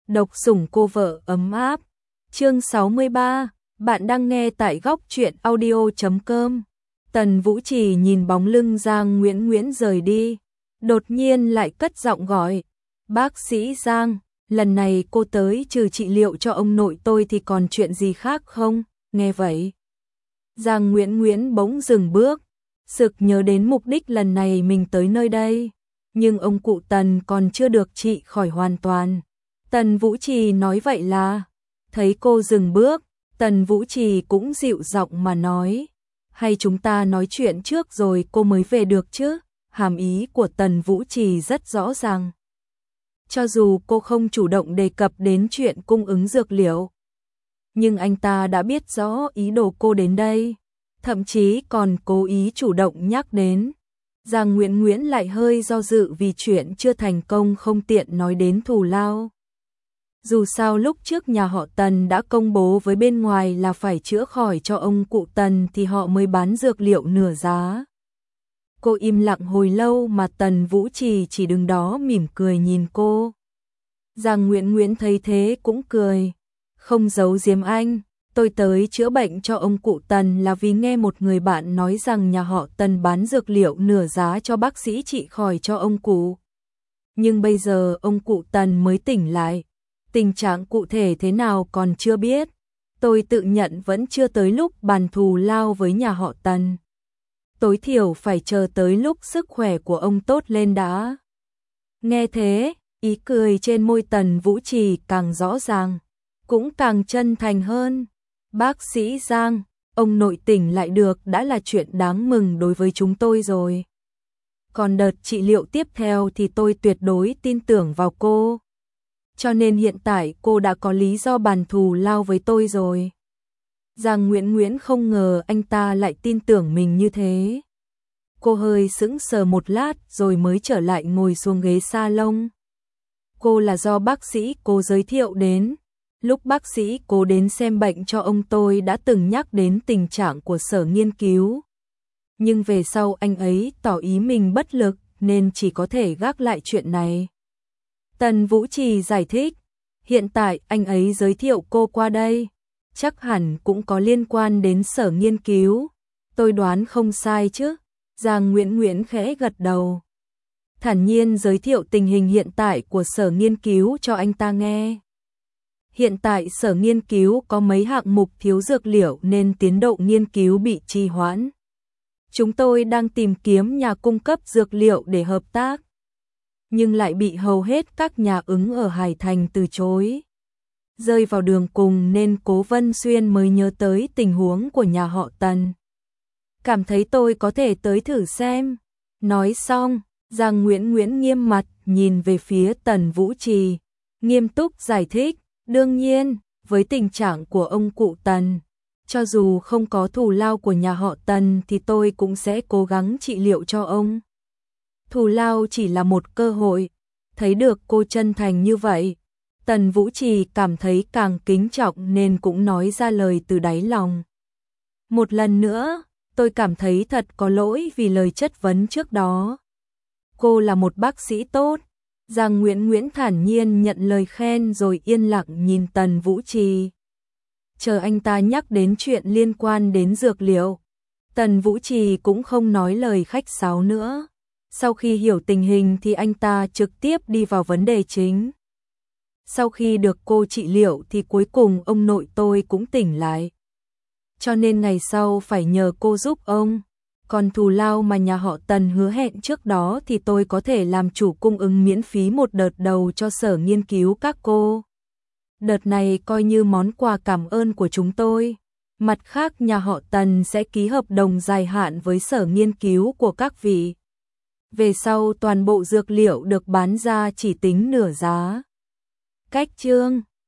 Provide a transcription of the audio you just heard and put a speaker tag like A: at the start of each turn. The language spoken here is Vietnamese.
A: Độc sủng cô vợ ấm áp. Chương 63, bạn đang nghe tại góc truyện audio.com. Tần Vũ Trì nhìn bóng lưng Giang Nguyễn Nguyễn rời đi, đột nhiên lại cất giọng gọi, "Bác sĩ Giang, lần này cô tới trừ trị liệu cho ông nội tôi thì còn chuyện gì khác không?" Nghe vậy, Giang Nguyễn Nguyễn bỗng dừng bước, sực nhớ đến mục đích lần này mình tới nơi đây, nhưng ông cụ Tần còn chưa được trị khỏi hoàn toàn. Tần Vũ Trì nói vậy là, thấy cô dừng bước, Tần Vũ Trì cũng dịu giọng mà nói, "Hay chúng ta nói chuyện trước rồi cô mới về được chứ?" Hàm ý của Tần Vũ Trì rất rõ ràng. Cho dù cô không chủ động đề cập đến chuyện cung ứng dược liệu, nhưng anh ta đã biết rõ ý đồ cô đến đây, thậm chí còn cố ý chủ động nhắc đến. Giang Nguyễn Nguyễn lại hơi do dự vì chuyện chưa thành công không tiện nói đến thù lao. Dù sao lúc trước nhà họ Tần đã công bố với bên ngoài là phải chữa khỏi cho ông cụ Tần thì họ mới bán dược liệu nửa giá. Cô im lặng hồi lâu mà Tần Vũ Trì chỉ đứng đó mỉm cười nhìn cô. Giang Nguyễn Nguyễn thấy thế cũng cười, "Không giấu giếm anh, tôi tới chữa bệnh cho ông cụ Tần là vì nghe một người bạn nói rằng nhà họ Tần bán dược liệu nửa giá cho bác sĩ trị khỏi cho ông cụ. Nhưng bây giờ ông cụ Tần mới tỉnh lại, tình trạng cụ thể thế nào còn chưa biết. Tôi tự nhận vẫn chưa tới lúc bàn thù lao với nhà họ Tần. Tối thiểu phải chờ tới lúc sức khỏe của ông tốt lên đã." Nghe thế, ý cười trên môi Tần Vũ Trì càng rõ ràng, cũng càng chân thành hơn. "Bác sĩ Giang, ông nội tỉnh lại được đã là chuyện đáng mừng đối với chúng tôi rồi. Còn đợt trị liệu tiếp theo thì tôi tuyệt đối tin tưởng vào cô. Cho nên hiện tại cô đã có lý do bàn thù lao với tôi rồi." Giang Nguyễn Nguyễn không ngờ anh ta lại tin tưởng mình như thế. Cô hơi sững sờ một lát rồi mới trở lại ngồi xuống ghế salon. Cô là do bác sĩ cô giới thiệu đến. Lúc bác sĩ cô đến xem bệnh cho ông tôi đã từng nhắc đến tình trạng của sở nghiên cứu. Nhưng về sau anh ấy tỏ ý mình bất lực nên chỉ có thể gác lại chuyện này. Tần Vũ Trì giải thích, "Hiện tại anh ấy giới thiệu cô qua đây, chắc hẳn cũng có liên quan đến sở nghiên cứu. Tôi đoán không sai chứ?" Giang Nguyễn Nguyễn khẽ gật đầu, thản nhiên giới thiệu tình hình hiện tại của sở nghiên cứu cho anh ta nghe. Hiện tại sở nghiên cứu có mấy hạng mục thiếu dược liệu nên tiến độ nghiên cứu bị trì hoãn. Chúng tôi đang tìm kiếm nhà cung cấp dược liệu để hợp tác, nhưng lại bị hầu hết các nhà ứng ở Hải Thành từ chối. Rơi vào đường cùng nên Cố Vân Xuyên mới nhớ tới tình huống của nhà họ Tần. Cảm thấy tôi có thể tới thử xem." Nói xong, Giang Nguyễn Nguyễn nghiêm mặt nhìn về phía Tần Vũ Trì, nghiêm túc giải thích, "Đương nhiên, với tình trạng của ông cụ Tần, cho dù không có thù lao của nhà họ Tần thì tôi cũng sẽ cố gắng trị liệu cho ông. Thù lao chỉ là một cơ hội." Thấy được cô chân thành như vậy, Tần Vũ Trì cảm thấy càng kính trọng nên cũng nói ra lời từ đáy lòng. "Một lần nữa, tôi cảm thấy thật có lỗi vì lời chất vấn trước đó. Cô là một bác sĩ tốt." Giang Nguyễn Nguyễn thản nhiên nhận lời khen rồi yên lặng nhìn Tần Vũ Trì. Chờ anh ta nhắc đến chuyện liên quan đến dược liệu, Tần Vũ Trì cũng không nói lời khách sáo nữa. Sau khi hiểu tình hình thì anh ta trực tiếp đi vào vấn đề chính. "Sau khi được cô trị liệu thì cuối cùng ông nội tôi cũng tỉnh lại. Cho nên ngày sau phải nhờ cô giúp ông. Còn thù lao mà nhà họ Tần hứa hẹn trước đó thì tôi có thể làm chủ cung ứng miễn phí một đợt đầu cho sở nghiên cứu các cô. Đợt này coi như món quà cảm ơn của chúng tôi. Mặt khác nhà họ Tần sẽ ký hợp đồng dài hạn với sở nghiên cứu của các vị. Về sau toàn bộ dược liệu được bán ra chỉ tính nửa giá." Cách chương